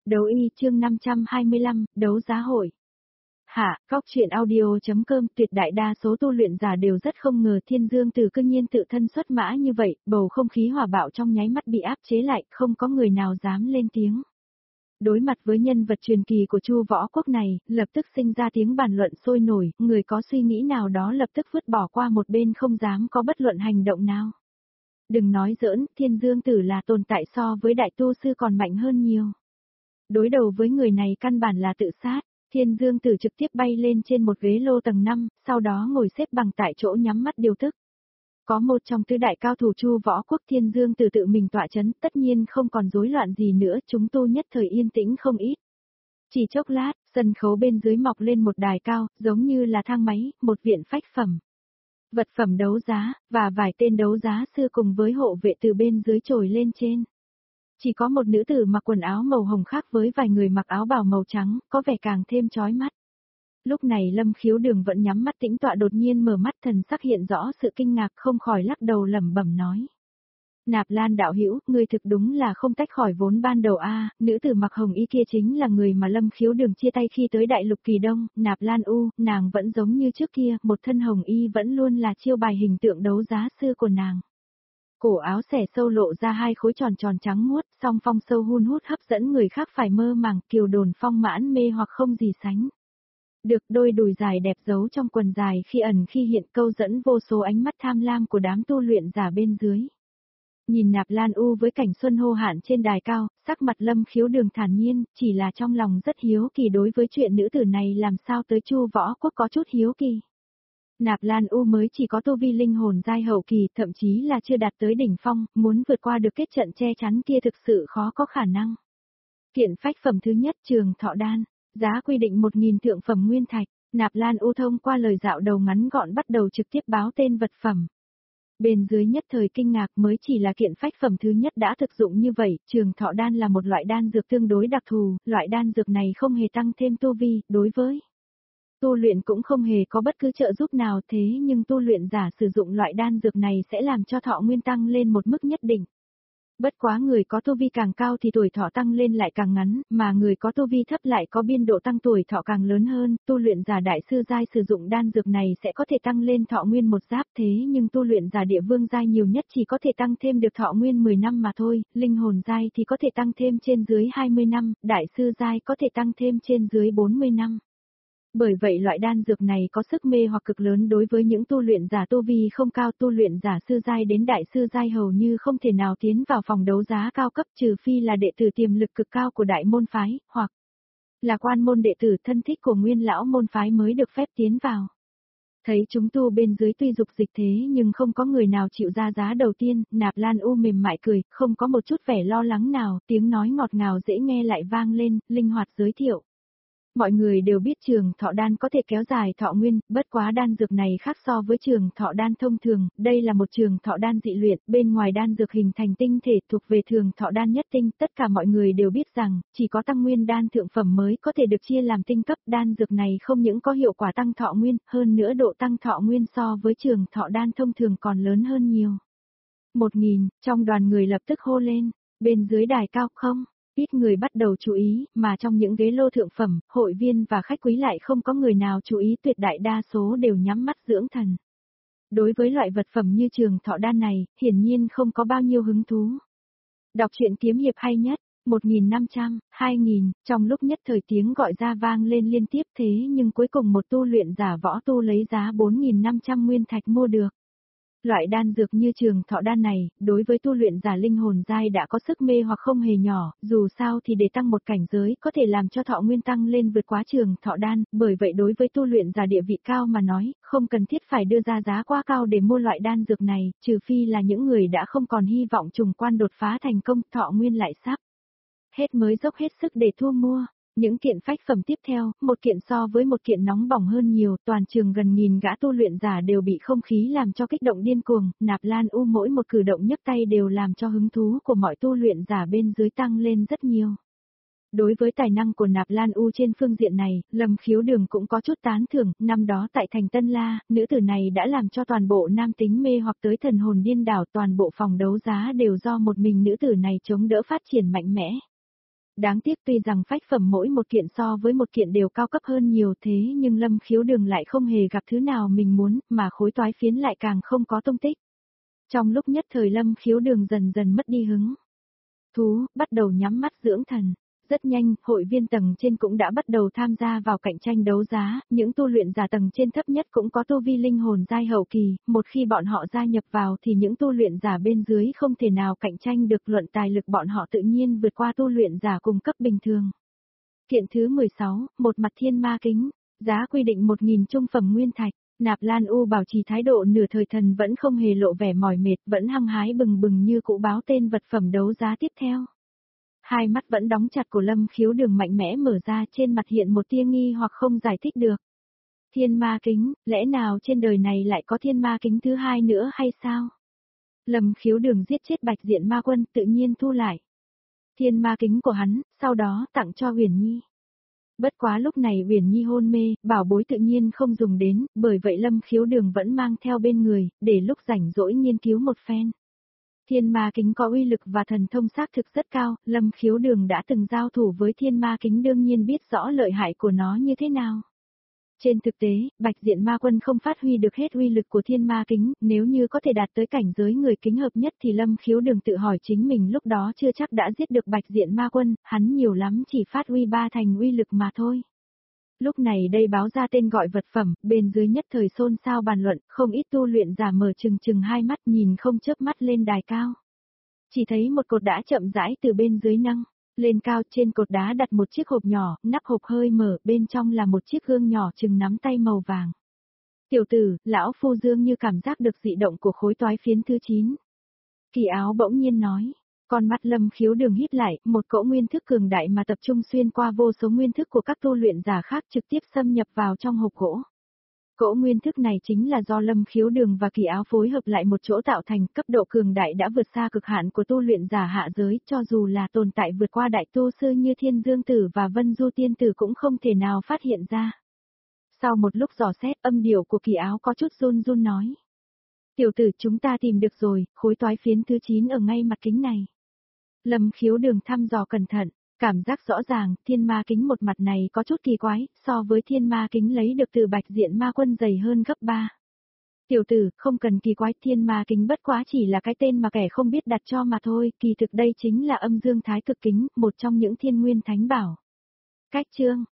Đấu y chương 525, đấu giá hội. Hạ, Góc truyện audio.com. Tuyệt đại đa số tu luyện giả đều rất không ngờ Thiên Dương Tử cư nhiên tự thân xuất mã như vậy, bầu không khí hòa bạo trong nháy mắt bị áp chế lại, không có người nào dám lên tiếng. Đối mặt với nhân vật truyền kỳ của Chu Võ Quốc này, lập tức sinh ra tiếng bàn luận sôi nổi, người có suy nghĩ nào đó lập tức vứt bỏ qua một bên, không dám có bất luận hành động nào. Đừng nói giỡn, Thiên Dương Tử là tồn tại so với đại tu sư còn mạnh hơn nhiều. Đối đầu với người này căn bản là tự sát, Thiên Dương Tử trực tiếp bay lên trên một ghế lô tầng 5, sau đó ngồi xếp bằng tại chỗ nhắm mắt điều tức. Có một trong tứ đại cao thủ Chu Võ Quốc, Thiên Dương Tử tự mình tọa chấn, tất nhiên không còn rối loạn gì nữa, chúng tu nhất thời yên tĩnh không ít. Chỉ chốc lát, sân khấu bên dưới mọc lên một đài cao, giống như là thang máy, một viện phách phẩm. Vật phẩm đấu giá, và vài tên đấu giá sư cùng với hộ vệ từ bên dưới trồi lên trên. Chỉ có một nữ tử mặc quần áo màu hồng khác với vài người mặc áo bào màu trắng, có vẻ càng thêm chói mắt. Lúc này Lâm Khiếu Đường vẫn nhắm mắt tĩnh tọa, đột nhiên mở mắt, thần sắc hiện rõ sự kinh ngạc, không khỏi lắc đầu lẩm bẩm nói. Nạp Lan đạo hữu, ngươi thực đúng là không tách khỏi vốn ban đầu a. Nữ tử mặc hồng y kia chính là người mà Lâm Khiếu Đường chia tay khi tới Đại Lục Kỳ Đông, Nạp Lan nàng vẫn giống như trước kia, một thân hồng y vẫn luôn là chiêu bài hình tượng đấu giá sư của nàng. Cổ áo xẻ sâu lộ ra hai khối tròn tròn trắng muốt, song phong sâu hun hút hấp dẫn người khác phải mơ màng, kiều đồn phong mãn mê hoặc không gì sánh. Được, đôi đùi dài đẹp giấu trong quần dài khi ẩn khi hiện, câu dẫn vô số ánh mắt tham lam của đám tu luyện giả bên dưới. Nhìn Nạp Lan với cảnh xuân hô hạn trên đài cao, sắc mặt Lâm Khiếu Đường thản nhiên, chỉ là trong lòng rất hiếu kỳ đối với chuyện nữ tử này làm sao tới Chu Võ Quốc, có chút hiếu kỳ. Nạp Lan mới chỉ có tu vi linh hồn giai hậu kỳ, thậm chí là chưa đạt tới đỉnh phong, muốn vượt qua được kết trận che chắn kia thực sự khó có khả năng. Kiện phách phẩm thứ nhất, Trường Thọ Đan, giá quy định 1.000 thượng phẩm nguyên thạch. Nạp Lan thông qua lời dạo đầu ngắn gọn bắt đầu trực tiếp báo tên vật phẩm. Bên dưới nhất thời kinh ngạc, mới chỉ là kiện phách phẩm thứ nhất đã thực dụng như vậy. Trường Thọ Đan là một loại đan dược tương đối đặc thù, loại đan dược này không hề tăng thêm tu vi, đối với tu luyện cũng không hề có bất cứ trợ giúp nào, thế nhưng tu luyện giả sử dụng loại đan dược này sẽ làm cho thọ nguyên tăng lên một mức nhất định. Bất quá người có tu vi càng cao thì tuổi thọ tăng lên lại càng ngắn, mà người có tu vi thấp lại có biên độ tăng tuổi thọ càng lớn hơn. Tu luyện giả đại sư giai sử dụng đan dược này sẽ có thể tăng lên thọ nguyên một giáp, thế nhưng tu luyện giả địa vương giai nhiều nhất chỉ có thể tăng thêm được thọ nguyên 10 năm mà thôi, linh hồn giai thì có thể tăng thêm trên dưới 20 năm, đại sư giai có thể tăng thêm trên dưới 40 năm. Bởi vậy loại đan dược này có sức mê hoặc cực lớn đối với những tu luyện giả tu vi không cao. Tu luyện giả sư giai đến đại sư giai hầu như không thể nào tiến vào phòng đấu giá cao cấp, trừ phi là đệ tử tiềm lực cực cao của đại môn phái, hoặc là quan môn đệ tử thân thích của nguyên lão môn phái mới được phép tiến vào. Thấy chúng tu bên dưới tuy dục dịch thế nhưng không có người nào chịu ra giá đầu tiên, Nạp Lan mềm mại cười, không có một chút vẻ lo lắng nào, tiếng nói ngọt ngào dễ nghe lại vang lên, linh hoạt giới thiệu. Mọi người đều biết Trường Thọ Đan có thể kéo dài thọ nguyên, bất quá đan dược này khác so với Trường Thọ Đan thông thường, đây là một Trường Thọ Đan dị luyện, bên ngoài đan dược hình thành tinh thể thuộc về Trường Thọ Đan nhất tinh, tất cả mọi người đều biết rằng, chỉ có tăng nguyên đan thượng phẩm mới có thể được chia làm tinh cấp, đan dược này không những có hiệu quả tăng thọ nguyên, hơn nữa độ tăng thọ nguyên so với Trường Thọ Đan thông thường còn lớn hơn nhiều. 1.000, trong đoàn người lập tức hô lên, bên dưới đài cao không? Ít người bắt đầu chú ý, mà trong những ghế lô thượng phẩm, hội viên và khách quý lại không có người nào chú ý, tuyệt đại đa số đều nhắm mắt dưỡng thần. Đối với loại vật phẩm như Trường Thọ Đan này, hiển nhiên không có bao nhiêu hứng thú. Đọc truyện kiếm hiệp hay nhất, 1.500, 2.000, trong lúc nhất thời tiếng gọi ra vang lên liên tiếp, thế nhưng cuối cùng một tu luyện giả võ tu lấy giá 4.500 nguyên thạch mua được. Loại đan dược như Trường Thọ Đan này, đối với tu luyện giả linh hồn giai đã có sức mê hoặc không hề nhỏ, dù sao thì để tăng một cảnh giới có thể làm cho thọ nguyên tăng lên vượt quá Trường Thọ Đan, bởi vậy đối với tu luyện giả địa vị cao mà nói, không cần thiết phải đưa ra giá quá cao để mua loại đan dược này, trừ phi là những người đã không còn hy vọng trùng quan đột phá thành công, thọ nguyên lại sắp hết mới dốc hết sức để thu mua. Những kiện phách phẩm tiếp theo, một kiện so với một kiện nóng bỏng hơn nhiều, toàn trường gần nghìn gã tu luyện giả đều bị không khí làm cho kích động điên cuồng, Nạp Lan mỗi một cử động nhấc tay đều làm cho hứng thú của mọi tu luyện giả bên dưới tăng lên rất nhiều. Đối với tài năng của Nạp Lan trên phương diện này, Lâm Khiếu Đường cũng có chút tán thưởng, năm đó tại thành Tân La, nữ tử này đã làm cho toàn bộ nam tính mê hoặc tới thần hồn điên đảo, toàn bộ phòng đấu giá đều do một mình nữ tử này chống đỡ phát triển mạnh mẽ. Đáng tiếc tuy rằng phách phẩm mỗi một kiện so với một kiện đều cao cấp hơn nhiều thế nhưng Lâm Khiếu Đường lại không hề gặp thứ nào mình muốn mà khối toái phiến lại càng không có tung tích. Trong lúc nhất thời Lâm Khiếu Đường dần dần mất đi hứng thú, bắt đầu nhắm mắt dưỡng thần. Rất nhanh, hội viên tầng trên cũng đã bắt đầu tham gia vào cạnh tranh đấu giá, những tu luyện giả tầng trên thấp nhất cũng có tu vi linh hồn giai hậu kỳ, một khi bọn họ gia nhập vào thì những tu luyện giả bên dưới không thể nào cạnh tranh được, luận tài lực bọn họ tự nhiên vượt qua tu luyện giả cùng cấp bình thường. Kiện thứ 16, một mặt thiên ma kính, giá quy định 1.000 trung phẩm nguyên thạch. Nạp Lan U bảo trì thái độ nửa thời thần vẫn không hề lộ vẻ mỏi mệt, vẫn hăng hái bừng bừng như cũ báo tên vật phẩm đấu giá tiếp theo. Hai mắt vẫn đóng chặt của Lâm Khiếu Đường mạnh mẽ mở ra, trên mặt hiện một tia nghi hoặc không giải thích được. Thiên ma kính, lẽ nào trên đời này lại có thiên ma kính thứ hai nữa hay sao? Lâm Khiếu Đường giết chết Bạch Diện Ma Quân tự nhiên thu lại thiên ma kính của hắn, sau đó tặng cho Uyển Nhi. Bất quá lúc này Uyển Nhi hôn mê, bảo bối tự nhiên không dùng đến, bởi vậy Lâm Khiếu Đường vẫn mang theo bên người, để lúc rảnh rỗi nghiên cứu một phen. Thiên ma kính có uy lực và thần thông xác thực rất cao, Lâm Khiếu Đường đã từng giao thủ với thiên ma kính đương nhiên biết rõ lợi hại của nó như thế nào. Trên thực tế, Bạch Diện Ma Quân không phát huy được hết uy lực của thiên ma kính, nếu như có thể đạt tới cảnh giới người kính hợp nhất thì Lâm Khiếu Đường tự hỏi chính mình lúc đó chưa chắc đã giết được Bạch Diện Ma Quân, hắn nhiều lắm chỉ phát huy 3 thành uy lực mà thôi. Lúc này đây báo ra tên gọi vật phẩm, bên dưới nhất thời xôn xao bàn luận, không ít tu luyện giả mở trừng hai mắt nhìn không chớp mắt lên đài cao. Chỉ thấy một cột đá chậm rãi từ bên dưới nâng lên cao, trên cột đá đặt một chiếc hộp nhỏ, nắp hộp hơi mở, bên trong là một chiếc gương nhỏ chừng nắm tay màu vàng. Tiểu tử, lão phu dương như cảm giác được dị động của khối toái phiến thứ 9. Kỳ Áo bỗng nhiên nói. Con mắt Lâm Khiếu Đường híp lại, một cỗ nguyên thức cường đại mà tập trung xuyên qua vô số nguyên thức của các tu luyện giả khác trực tiếp xâm nhập vào trong hộp gỗ. Cỗ nguyên thức này chính là do Lâm Khiếu Đường và Kỳ Áo phối hợp lại một chỗ tạo thành, cấp độ cường đại đã vượt xa cực hạn của tu luyện giả hạ giới, cho dù là tồn tại vượt qua đại tu sư như Thiên Dương Tử và Vân Du Tiên Tử cũng không thể nào phát hiện ra. Sau một lúc dò xét, âm điệu của Kỳ Áo có chút run run nói. Tiểu tử, chúng ta tìm được rồi, khối toái phiến thứ 9 ở ngay mặt kính này. Lâm Khiếu Đường thăm dò cẩn thận, cảm giác rõ ràng, thiên ma kính một mặt này có chút kỳ quái, so với thiên ma kính lấy được từ Bạch Diện Ma Quân dày hơn gấp 3. Tiểu tử, không cần kỳ quái, thiên ma kính bất quá chỉ là cái tên mà kẻ không biết đặt cho mà thôi, kỳ thực đây chính là âm dương thái cực kính, một trong những thiên nguyên thánh bảo. Cách chương